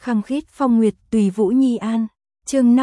Khăng khít phong nguyệt tùy Vũ Nhi An. Chương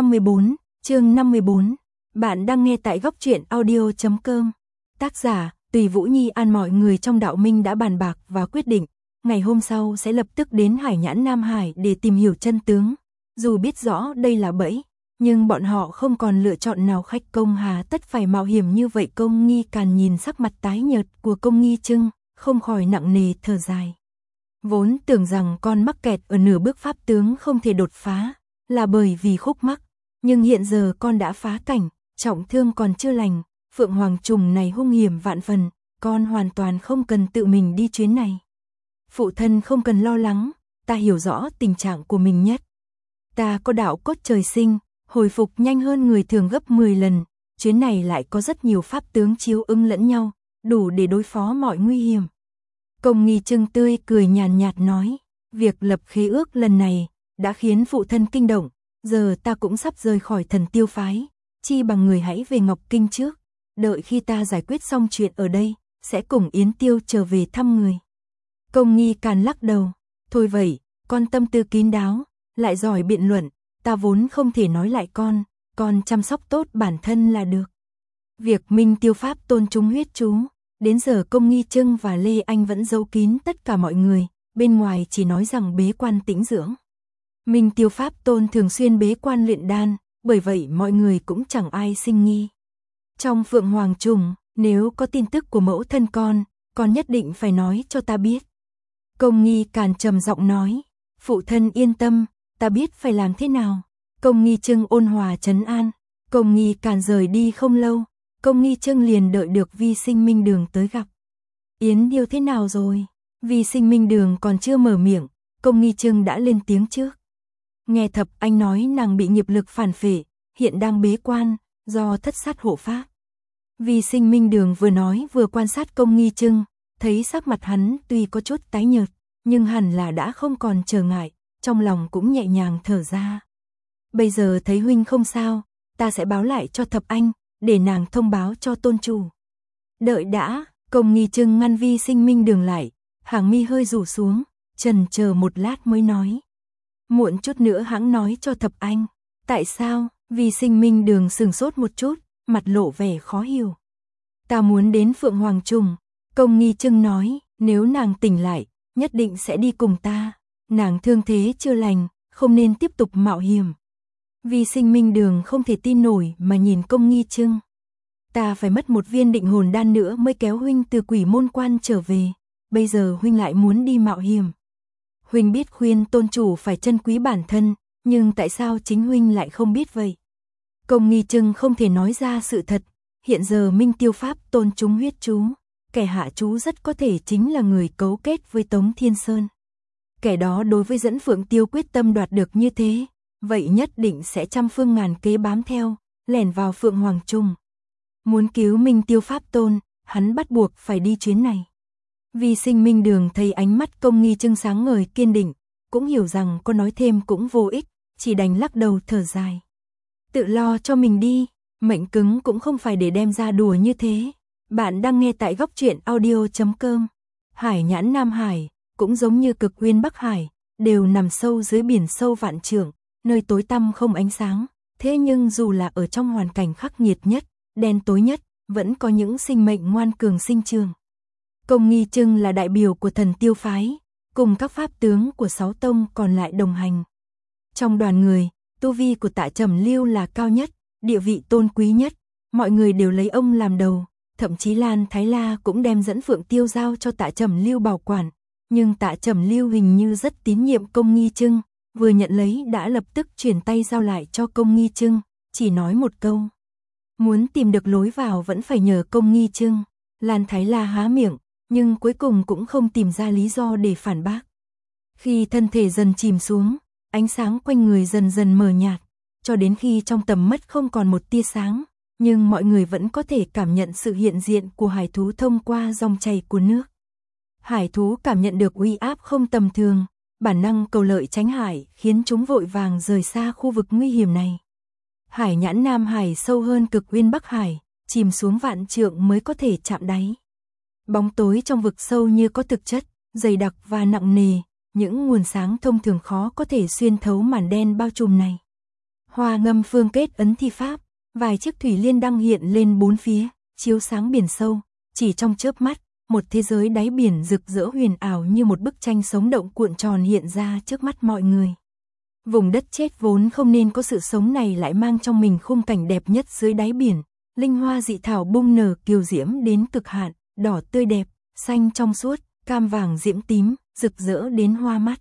54. Bạn đang nghe tại góc truyện audio.com. Tác giả, Tùy Vũ Nhi An. Mọi người trong đạo minh đã bàn bạc và quyết định, ngày hôm sau sẽ lập tức đến Hải Nhãn Nam Hải để tìm hiểu chân tướng. Dù biết rõ đây là bẫy, nhưng bọn họ không còn lựa chọn nào khách công hà tất phải mạo hiểm như vậy. Công Nghi Càn nhìn sắc mặt tái nhợt của Công Nghi Trưng, không khỏi nặng nề thở dài. Vốn tưởng rằng con mắc kẹt ở nửa bước pháp tướng không thể đột phá, là bởi vì khúc mắc, nhưng hiện giờ con đã phá cảnh, trọng thương còn chưa lành, Phượng Hoàng trùng này hung hiểm vạn phần, con hoàn toàn không cần tự mình đi chuyến này. Phụ thân không cần lo lắng, ta hiểu rõ tình trạng của mình nhất. Ta có đạo cốt trời sinh, hồi phục nhanh hơn người thường gấp 10 lần, chuyến này lại có rất nhiều pháp tướng chiếu ứng lẫn nhau, đủ để đối phó mọi nguy hiểm. Công Nghi Trưng tươi cười nhàn nhạt nói, việc lập khế ước lần này đã khiến phụ thân kinh động, giờ ta cũng sắp rời khỏi Thần Tiêu phái, chi bằng người hãy về Ngọc Kinh trước, đợi khi ta giải quyết xong chuyện ở đây, sẽ cùng Yến Tiêu trở về thăm người. Công Nghi Càn lắc đầu, thôi vậy, con tâm tư kín đáo, lại giỏi biện luận, ta vốn không thể nói lại con chăm sóc tốt bản thân là được. Việc Minh Tiêu Pháp tôn trúng huyết chú, đến giờ Công Nghi Trưng và Lê Anh vẫn giấu kín tất cả mọi người, bên ngoài chỉ nói rằng bế quan tĩnh dưỡng. Minh Tiêu Pháp tôn thường xuyên bế quan luyện đan, bởi vậy mọi người cũng chẳng ai sinh nghi. Trong Phượng Hoàng trùng, nếu có tin tức của mẫu thân con nhất định phải nói cho ta biết. Công Nghi Càn trầm giọng nói, phụ thân yên tâm, ta biết phải làm thế nào. Công Nghi Trưng ôn hòa trấn an. Công Nghi Càn rời đi không lâu, Công Nghi Trưng liền đợi được Vi Sinh Minh Đường tới gặp. Yến Điêu thế nào rồi? Vi Sinh Minh Đường còn chưa mở miệng, Công Nghi Trưng đã lên tiếng trước. Nghe Thập Anh nói nàng bị nghiệp lực phản phệ, hiện đang bế quan, do thất sát hộ pháp. Vi Sinh Minh Đường vừa nói vừa quan sát Công Nghi Trưng, thấy sắc mặt hắn tuy có chút tái nhợt, nhưng hẳn là đã không còn trở ngại, trong lòng cũng nhẹ nhàng thở ra. Bây giờ thấy huynh không sao, ta sẽ báo lại cho Thập Anh, để nàng thông báo cho tôn chủ. Đợi đã, Công Nghi Trưng ngăn Vi Sinh Minh Đường lại, hàng mi hơi rủ xuống, chần chờ một lát mới nói. Muộn chút nữa hãng nói cho Thập Anh. Tại sao? Vi Sinh Minh Đường sừng sốt một chút, mặt lộ vẻ khó hiểu. Ta muốn đến Phượng Hoàng trùng, Công Nghi Trưng nói, nếu nàng tỉnh lại, nhất định sẽ đi cùng ta. Nàng thương thế chưa lành, không nên tiếp tục mạo hiểm. Vi Sinh Minh Đường không thể tin nổi mà nhìn Công Nghi Trưng. Ta phải mất một viên định hồn đan nữa mới kéo huynh từ Quỷ Môn Quan trở về, bây giờ huynh lại muốn đi mạo hiểm. Huynh biết khuyên tôn chủ phải trân quý bản thân, nhưng tại sao chính huynh lại không biết vậy? Công Nghi Trưng không thể nói ra sự thật, hiện giờ Minh Tiêu Pháp tôn trúng huyết chú, kẻ hạ chú rất có thể chính là người cấu kết với Tống Thiên Sơn. Kẻ đó đối với dẫn Phượng Tiêu quyết tâm đoạt được như thế, vậy nhất định sẽ trăm phương ngàn kế bám theo, lẻn vào Phượng Hoàng trùng. Muốn cứu Minh Tiêu Pháp tôn, hắn bắt buộc phải đi chuyến này. Vi Sinh Minh Đường thấy ánh mắt Công Nghi Trưng sáng ngời kiên định, cũng hiểu rằng có nói thêm cũng vô ích, chỉ đành lắc đầu thở dài. Tự lo cho mình đi, mệnh cứng cũng không phải để đem ra đùa như thế. Bạn đang nghe tại góc truyện audio.com. Hải Nhãn Nam Hải, cũng giống như Cực Uyên Bắc Hải, đều nằm sâu dưới biển sâu vạn trượng, nơi tối tăm không ánh sáng. Thế nhưng dù là ở trong hoàn cảnh khắc nghiệt nhất, đen tối nhất, vẫn có những sinh mệnh ngoan cường sinh trường. Công Nghi Trưng là đại biểu của Thần Tiêu phái, cùng các pháp tướng của 6 tông còn lại đồng hành. Trong đoàn người, tu vi của Tạ Trầm Lưu là cao nhất, địa vị tôn quý nhất, mọi người đều lấy ông làm đầu, thậm chí Lan Thái La cũng đem dẫn Phượng Tiêu giao cho Tạ Trầm Lưu bảo quản, nhưng Tạ Trầm Lưu hình như rất tín nhiệm Công Nghi Trưng, vừa nhận lấy đã lập tức chuyển tay giao lại cho Công Nghi Trưng, chỉ nói một câu. Muốn tìm được lối vào vẫn phải nhờ Công Nghi Trưng. Lan Thái La há miệng, nhưng cuối cùng cũng không tìm ra lý do để phản bác. Khi thân thể dần chìm xuống, ánh sáng quanh người dần dần mờ nhạt, cho đến khi trong tầm mắt không còn một tia sáng, nhưng mọi người vẫn có thể cảm nhận sự hiện diện của hải thú thông qua dòng chảy của nước. Hải thú cảm nhận được uy áp không tầm thường, bản năng cầu lợi tránh hải khiến chúng vội vàng rời xa khu vực nguy hiểm này. Hải Nhãn Nam Hải sâu hơn Cực Uyên Bắc Hải, chìm xuống vạn trượng mới có thể chạm đáy. Bóng tối trong vực sâu như có thực chất, dày đặc và nặng nề, những nguồn sáng thông thường khó có thể xuyên thấu màn đen bao trùm này. Hoa Ngâm Phương kết ấn thi pháp, vài chiếc thủy liên đăng hiện lên bốn phía, chiếu sáng biển sâu, chỉ trong chớp mắt, một thế giới đáy biển rực rỡ huyền ảo như một bức tranh sống động cuộn tròn hiện ra trước mắt mọi người. Vùng đất chết vốn không nên có sự sống này lại mang trong mình khung cảnh đẹp nhất dưới đáy biển, linh hoa dị thảo bung nở kiều diễm đến cực hạn, đỏ tươi đẹp, xanh trong suốt, cam vàng diễm tím, rực rỡ đến hoa mắt.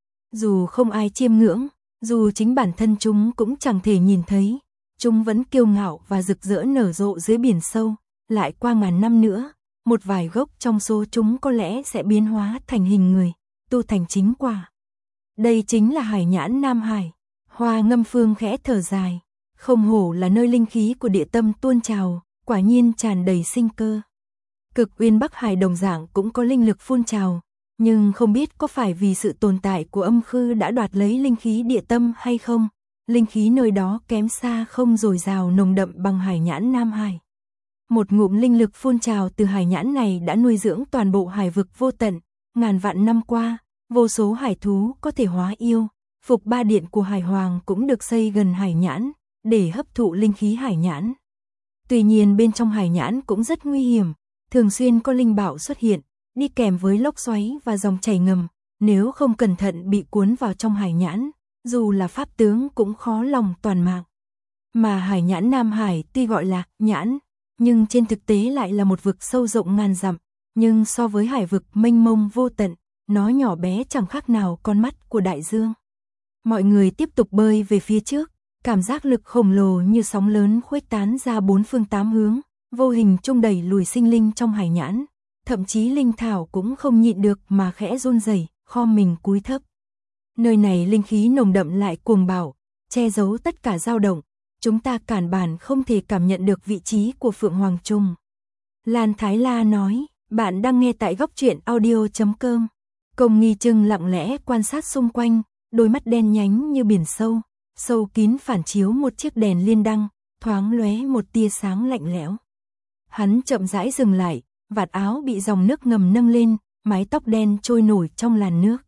Dù không ai chiêm ngưỡng, dù chính bản thân chúng cũng chẳng thể nhìn thấy, chúng vẫn kiêu ngạo và rực rỡ nở rộ dưới biển sâu, lại qua ngàn năm nữa, một vài gốc trong số chúng có lẽ sẽ biến hóa thành hình người, tu thành chính quả. Đây chính là hải nhãn Nam Hải. Hoa Ngâm Phương khẽ thở dài, không hổ là nơi linh khí của địa tâm tuôn trào, quả nhiên tràn đầy sinh cơ. Cực Uyên Bắc Hải đồng dạng cũng có linh lực phun trào, nhưng không biết có phải vì sự tồn tại của âm khư đã đoạt lấy linh khí địa tâm hay không, linh khí nơi đó kém xa không dồi dào nồng đậm bằng hải nhãn Nam Hải. Một ngụm linh lực phun trào từ hải nhãn này đã nuôi dưỡng toàn bộ hải vực vô tận, ngàn vạn năm qua, vô số hải thú có thể hóa yêu, phục ba điện của hải hoàng cũng được xây gần hải nhãn, để hấp thụ linh khí hải nhãn. Tuy nhiên bên trong hải nhãn cũng rất nguy hiểm, thường xuyên có linh bạo xuất hiện, đi kèm với lốc xoáy và dòng chảy ngầm, nếu không cẩn thận bị cuốn vào trong hải nhãn, dù là pháp tướng cũng khó lòng toàn mạng. Mà hải nhãn Nam Hải tuy gọi là nhãn, nhưng trên thực tế lại là một vực sâu rộng ngàn dặm, nhưng so với hải vực mênh mông vô tận, nó nhỏ bé chẳng khác nào con mắt của đại dương. Mọi người tiếp tục bơi về phía trước, cảm giác lực khổng lồ như sóng lớn khuếch tán ra bốn phương tám hướng, vô hình chung đẩy lùi sinh linh trong hải nhãn, thậm chí linh thảo cũng không nhịn được mà khẽ run rẩy, khom mình cúi thấp. Nơi này linh khí nồng đậm lại cuồng bạo, che giấu tất cả dao động, chúng ta cản bản không thể cảm nhận được vị trí của Phượng Hoàng Trùng. Lan Thái La nói, bạn đang nghe tại góc truyện audio.com. Công Nghi Trưng lặng lẽ quan sát xung quanh, đôi mắt đen nhánh như biển sâu, sâu kín phản chiếu một chiếc đèn liên đăng, thoáng lóe một tia sáng lạnh lẽo. Hắn chậm rãi dừng lại, vạt áo bị dòng nước ngầm nâng lên, mái tóc đen trôi nổi trong làn nước.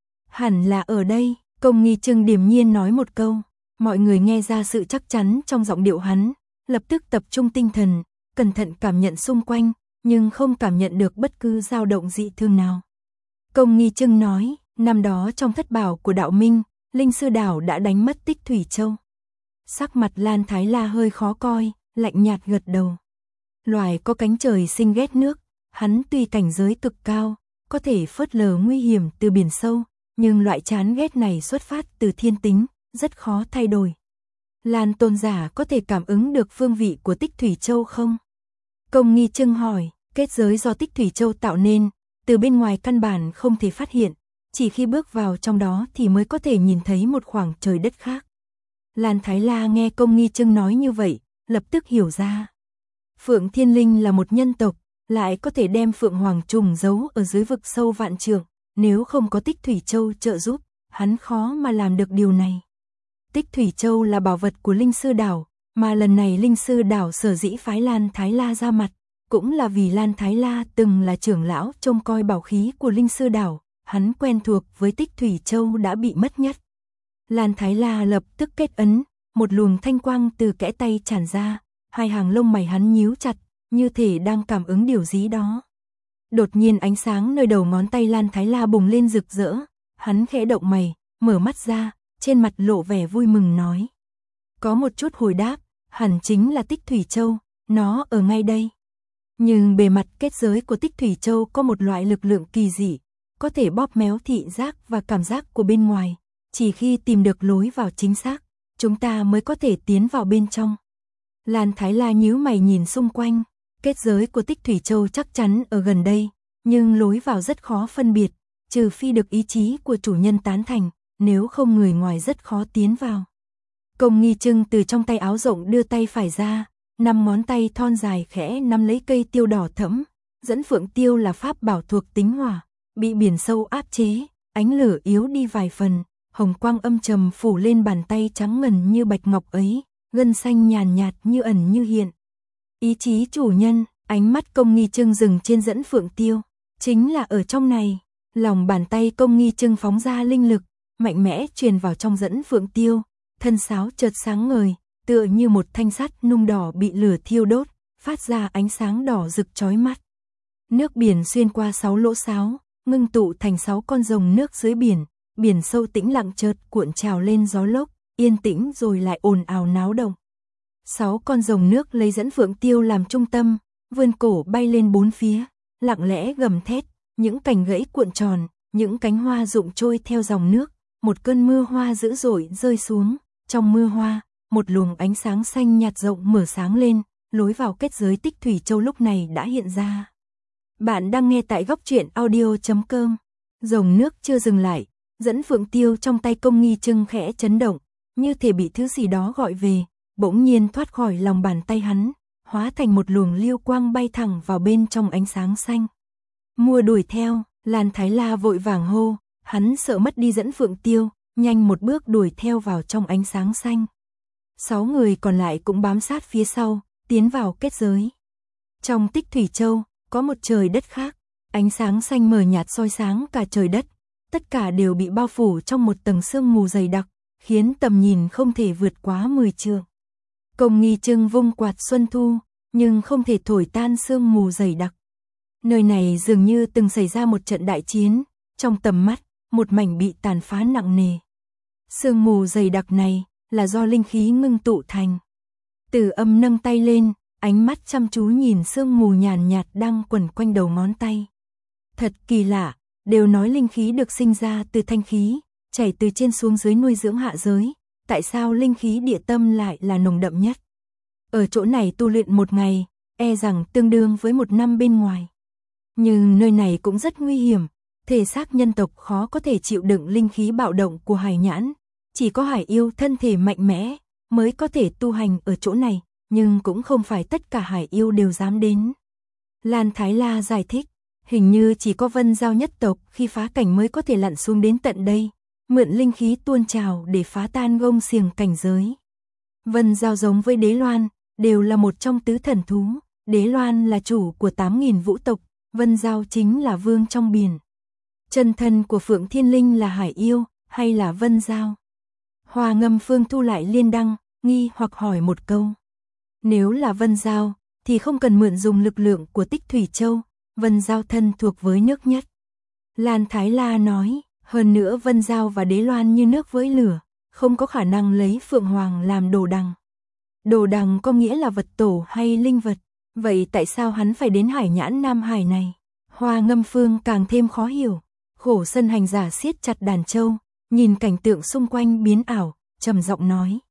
Hẳn là ở đây, Công Nghi Trưng điềm nhiên nói một câu, mọi người nghe ra sự chắc chắn trong giọng điệu hắn, lập tức tập trung tinh thần, cẩn thận cảm nhận xung quanh, nhưng không cảm nhận được bất cứ dao động dị thường nào. Công Nghi Trưng nói, năm đó trong thất bảo của đạo minh, Linh Sư Đảo đã đánh mất Tích Thủy Châu. Sắc mặt Lan Thái La hơi khó coi, lạnh nhạt gật đầu. Loài có cánh trời sinh ghét nước, hắn tuy cảnh giới cực cao, có thể phớt lờ nguy hiểm từ biển sâu, nhưng loại chán ghét này xuất phát từ thiên tính, rất khó thay đổi. Lan tôn giả có thể cảm ứng được phương vị của Tích Thủy Châu không? Công Nghi Trưng hỏi, kết giới do Tích Thủy Châu tạo nên, từ bên ngoài căn bản không thể phát hiện, chỉ khi bước vào trong đó thì mới có thể nhìn thấy một khoảng trời đất khác. Lan Thái La nghe Công Nghi Trưng nói như vậy, lập tức hiểu ra. Phượng Thiên Linh là một nhân tộc, lại có thể đem Phượng Hoàng Trùng giấu ở dưới vực sâu vạn trượng, nếu không có Tích Thủy Châu trợ giúp, hắn khó mà làm được điều này. Tích Thủy Châu là bảo vật của Linh Sư Đảo, mà lần này Linh Sư Đảo sở dĩ phái Lan Thái La ra mặt, cũng là vì Lan Thái La từng là trưởng lão trông coi bảo khí của Linh Sư Đảo, hắn quen thuộc với Tích Thủy Châu đã bị mất nhất. Lan Thái La lập tức kết ấn, một luồng thanh quang từ kẽ tay tràn ra, hai hàng lông mày hắn nhíu chặt, như thể đang cảm ứng điều gì đó. Đột nhiên ánh sáng nơi đầu ngón tay Lan Thái La bùng lên rực rỡ, hắn khẽ động mày, mở mắt ra, trên mặt lộ vẻ vui mừng nói. Có một chút hồi đáp, hẳn chính là Tích Thủy Châu, nó ở ngay đây. Nhưng bề mặt kết giới của Tích Thủy Châu có một loại lực lượng kỳ dị, có thể bóp méo thị giác và cảm giác của bên ngoài, chỉ khi tìm được lối vào chính xác, chúng ta mới có thể tiến vào bên trong. Lan Thái La nhíu mày nhìn xung quanh, kết giới của Tích Thủy Châu chắc chắn ở gần đây, nhưng lối vào rất khó phân biệt, trừ phi được ý chí của chủ nhân tán thành, nếu không người ngoài rất khó tiến vào. Công Nghi Trưng từ trong tay áo rộng đưa tay phải ra, 5 ngón tay thon dài khẽ nắm lấy cây tiêu đỏ thẫm, dẫn phượng tiêu là pháp bảo thuộc tính hỏa, bị biển sâu áp chế, ánh lửa yếu đi vài phần, hồng quang âm trầm phủ lên bàn tay trắng ngần như bạch ngọc ấy, gân xanh nhàn nhạt như ẩn như hiện. Ý chí chủ nhân, ánh mắt Công Nghi Trưng dừng trên dẫn phượng tiêu, chính là ở trong này. Lòng bàn tay Công Nghi Trưng phóng ra linh lực, mạnh mẽ truyền vào trong Dẫn Phượng Tiêu, thân sáo chợt sáng ngời, tựa như một thanh sắt nung đỏ bị lửa thiêu đốt, phát ra ánh sáng đỏ rực chói mắt. Nước biển xuyên qua 6 lỗ sáo, ngưng tụ thành 6 con rồng nước dưới biển, biển sâu tĩnh lặng chợt cuộn trào lên gió lốc, yên tĩnh rồi lại ồn ào náo động. 6 con rồng nước lấy Dẫn Phượng Tiêu làm trung tâm, vươn cổ bay lên bốn phía, lặng lẽ gầm thét, những cành gãy cuộn tròn, những cánh hoa rụng trôi theo dòng nước, một cơn mưa hoa dữ dội rơi xuống, trong mưa hoa, một luồng ánh sáng xanh nhạt rộng mở sáng lên, lối vào kết giới Tích Thủy Châu lúc này đã hiện ra. Bạn đang nghe tại góc truyện audio.com. Rồng nước chưa dừng lại, Dẫn Phượng Tiêu trong tay Công Nghi Trưng khẽ chấn động, như thể bị thứ gì đó gọi về, bỗng nhiên thoát khỏi lòng bàn tay hắn, hóa thành một luồng lưu quang bay thẳng vào bên trong ánh sáng xanh. Mua đuổi theo, Lan Thái La vội vàng hô, hắn sợ mất đi Dẫn Phượng Tiêu, nhanh một bước đuổi theo vào trong ánh sáng xanh. 6 người còn lại cũng bám sát phía sau, tiến vào kết giới. Trong Tích Thủy Châu, có một trời đất khác, ánh sáng xanh mờ nhạt soi sáng cả trời đất, tất cả đều bị bao phủ trong một tầng sương mù dày đặc, khiến tầm nhìn không thể vượt quá 10 trượng. Công Nghi Trưng vung quạt xuân thu, nhưng không thể thổi tan sương mù dày đặc. Nơi này dường như từng xảy ra một trận đại chiến, trong tầm mắt, một mảnh bị tàn phá nặng nề. Sương mù dày đặc này là do linh khí ngưng tụ thành. Từ Âm nâng tay lên, ánh mắt chăm chú nhìn sương mù nhàn nhạt đang quẩn quanh đầu ngón tay. Thật kỳ lạ, đều nói linh khí được sinh ra từ thanh khí, chảy từ trên xuống dưới nuôi dưỡng hạ giới, tại sao linh khí địa tâm lại là nồng đậm nhất? Ở chỗ này tu luyện một ngày, e rằng tương đương với một năm bên ngoài. Nhưng nơi này cũng rất nguy hiểm, thể xác nhân tộc khó có thể chịu đựng linh khí bạo động của hải nhãn, chỉ có hải yêu thân thể mạnh mẽ mới có thể tu hành ở chỗ này, nhưng cũng không phải tất cả hải yêu đều dám đến. Lan Thái La giải thích, hình như chỉ có Vân Giao nhất tộc khi phá cảnh mới có thể lặn xuống đến tận đây, mượn linh khí tuôn trào để phá tan gông xiềng cảnh giới. Vân Giao giống với Đế Loan, đều là một trong tứ thần thú, Đế Loan là chủ của 8.000 vũ tộc, Vân Giao chính là vương trong biển. Chân thân của Phượng Thiên Linh là hải yêu, hay là Vân Giao? Hoa Ngâm Phương thu lại liên đăng, nghi hoặc hỏi một câu. Nếu là Vân Giao, thì không cần mượn dùng lực lượng của Tích Thủy Châu, Vân Giao thân thuộc với nước nhất. Lan Thái La nói, hơn nữa Vân Giao và Đế Loan như nước với lửa, không có khả năng lấy Phượng Hoàng làm đồ đằng. Đồ đằng có nghĩa là vật tổ hay linh vật, vậy tại sao hắn phải đến hải nhãn Nam Hải này? Hoa Ngâm Phương càng thêm khó hiểu, Khổ Sân hành giả siết chặt đàn châu, nhìn cảnh tượng xung quanh biến ảo, trầm giọng nói.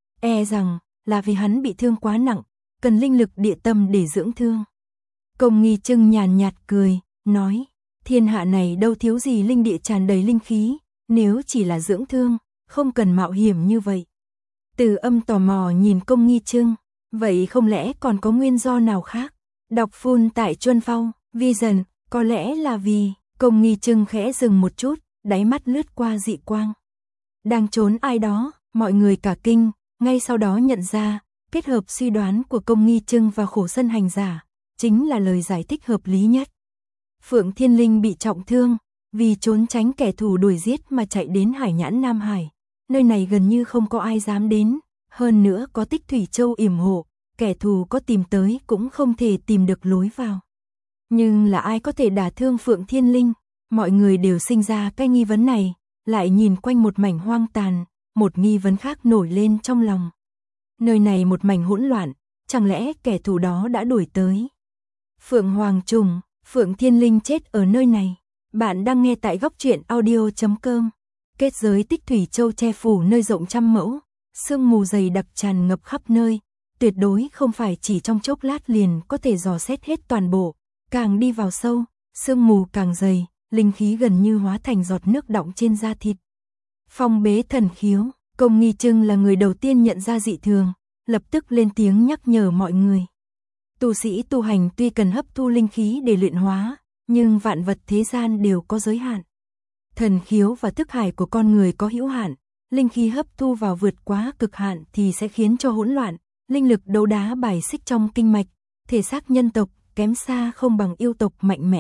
E rằng, là vì hắn bị thương quá nặng, cần linh lực địa tâm để dưỡng thương. Công Nghi Trưng nhàn nhạt cười, nói, thiên hạ này đâu thiếu gì linh địa tràn đầy linh khí, nếu chỉ là dưỡng thương, không cần mạo hiểm như vậy. Từ Âm tò mò nhìn Công Nghi Trưng, vậy không lẽ còn có nguyên do nào khác? Đọc phun tại Chuân Phong, Vision, có lẽ là vì, Công Nghi Trưng khẽ dừng một chút, đáy mắt lướt qua dị quang. Đang trốn ai đó, mọi người cả kinh, ngay sau đó nhận ra, kết hợp suy đoán của Công Nghi Trưng và Khổ Sân hành giả, chính là lời giải thích hợp lý nhất. Phượng Thiên Linh bị trọng thương, vì trốn tránh kẻ thù đuổi giết mà chạy đến hải nhãn Nam Hải. Nơi này gần như không có ai dám đến, hơn nữa có Tích Thủy Châu yểm hộ, kẻ thù có tìm tới cũng không thể tìm được lối vào. Nhưng là ai có thể đả thương Phượng Thiên Linh? Mọi người đều sinh ra cái nghi vấn này, lại nhìn quanh một mảnh hoang tàn, một nghi vấn khác nổi lên trong lòng. Nơi này một mảnh hỗn loạn, chẳng lẽ kẻ thù đó đã đuổi tới? Phượng Hoàng trùng, Phượng Thiên Linh chết ở nơi này. Bạn đang nghe tại góc truyện audio.com. Kết giới Tích Thủy Châu che phủ nơi rộng trăm mẫu, sương mù dày đặc tràn ngập khắp nơi, tuyệt đối không phải chỉ trong chốc lát liền có thể dò xét hết toàn bộ, càng đi vào sâu, sương mù càng dày, linh khí gần như hóa thành giọt nước đọng trên da thịt. Phong bế thần khiếu, Công Nghi Trưng là người đầu tiên nhận ra dị thường, lập tức lên tiếng nhắc nhở mọi người. Tu sĩ tu hành tuy cần hấp thu linh khí để luyện hóa, nhưng vạn vật thế gian đều có giới hạn. Thần khiếu và thức hải của con người có hữu hạn, linh khí hấp thu vào vượt quá cực hạn thì sẽ khiến cho hỗn loạn, linh lực đấu đá bài xích trong kinh mạch, thể xác nhân tộc kém xa không bằng yêu tộc mạnh mẽ,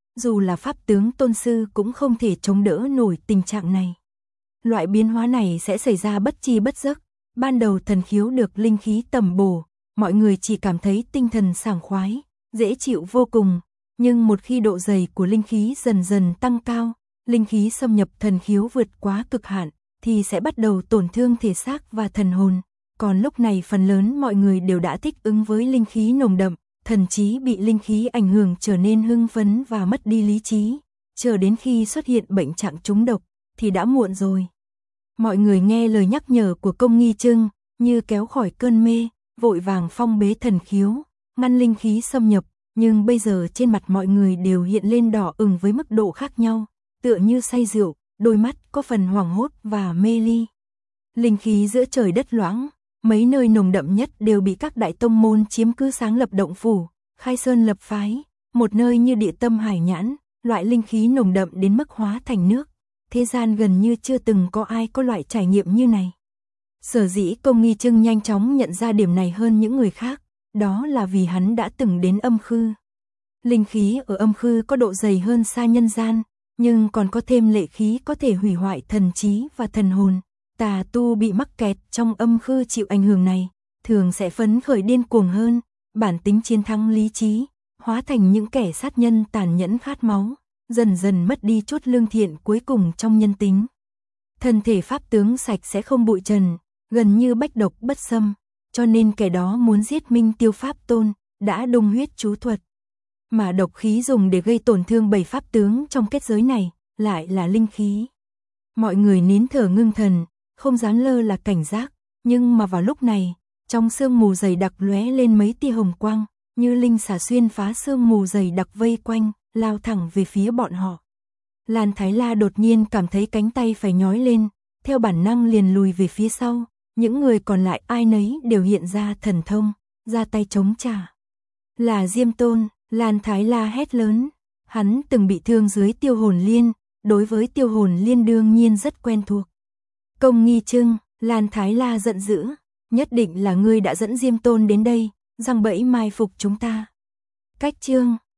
dù là pháp tướng tôn sư cũng không thể chống đỡ nổi tình trạng này. Loại biến hóa này sẽ xảy ra bất chi bất giác. Ban đầu thần khiếu được linh khí tầm bổ, mọi người chỉ cảm thấy tinh thần sảng khoái, dễ chịu vô cùng, nhưng một khi độ dày của linh khí dần dần tăng cao, linh khí xâm nhập thần khiếu vượt quá cực hạn, thì sẽ bắt đầu tổn thương thể xác và thần hồn. Còn lúc này phần lớn mọi người đều đã thích ứng với linh khí nồng đậm, thần trí bị linh khí ảnh hưởng trở nên hưng phấn và mất đi lý trí, chờ đến khi xuất hiện bệnh trạng trúng độc, thì đã muộn rồi. Mọi người nghe lời nhắc nhở của Công Nghi Trưng, như kéo khỏi cơn mê, vội vàng phong bế thần khiếu, ngăn linh khí xâm nhập, nhưng bây giờ trên mặt mọi người đều hiện lên đỏ ửng với mức độ khác nhau, tựa như say rượu, đôi mắt có phần hoảng hốt và mê ly. Linh khí giữa trời đất loãng, mấy nơi nồng đậm nhất đều bị các đại tông môn chiếm cứ, sáng lập động phủ, khai sơn lập phái, một nơi như địa tâm hải nhãn, loại linh khí nồng đậm đến mức hóa thành nước. Thế gian gần như chưa từng có ai có loại trải nghiệm như này. Sở dĩ Công Nghi Trưng nhanh chóng nhận ra điểm này hơn những người khác, đó là vì hắn đã từng đến âm khư. Linh khí ở âm khư có độ dày hơn xa nhân gian, nhưng còn có thêm lệ khí có thể hủy hoại thần trí và thần hồn. Tà tu bị mắc kẹt trong âm khư chịu ảnh hưởng này, thường sẽ phấn khởi điên cuồng hơn, bản tính chiến thắng lý trí, hóa thành những kẻ sát nhân tàn nhẫn khát máu, dần dần mất đi chút lương thiện cuối cùng trong nhân tính. Thân thể pháp tướng sạch sẽ không bụi trần, gần như bách độc bất xâm, cho nên kẻ đó muốn giết Minh Tiêu Pháp Tôn, đã đung huyết chú thuật. Mà độc khí dùng để gây tổn thương 7 pháp tướng trong kết giới này, lại là linh khí. Mọi người nín thở ngưng thần, không dám lơ là cảnh giác, nhưng mà vào lúc này, trong sương mù dày đặc lóe lên mấy tia hồng quang, như linh xà xuyên phá sương mù dày đặc vây quanh, lao thẳng về phía bọn họ. Lan Thái La đột nhiên cảm thấy cánh tay phải nhói lên, theo bản năng liền lùi về phía sau, những người còn lại ai nấy đều hiện ra thần thông, ra tay chống trả. Là Diêm Tôn, Lan Thái La hét lớn, hắn từng bị thương dưới Tiêu Hồn Liên, đối với Tiêu Hồn Liên đương nhiên rất quen thuộc. Công Nghi Trưng, Lan Thái La giận dữ, nhất định là ngươi đã dẫn Diêm Tôn đến đây, giăng bẫy mai phục chúng ta. Cách chương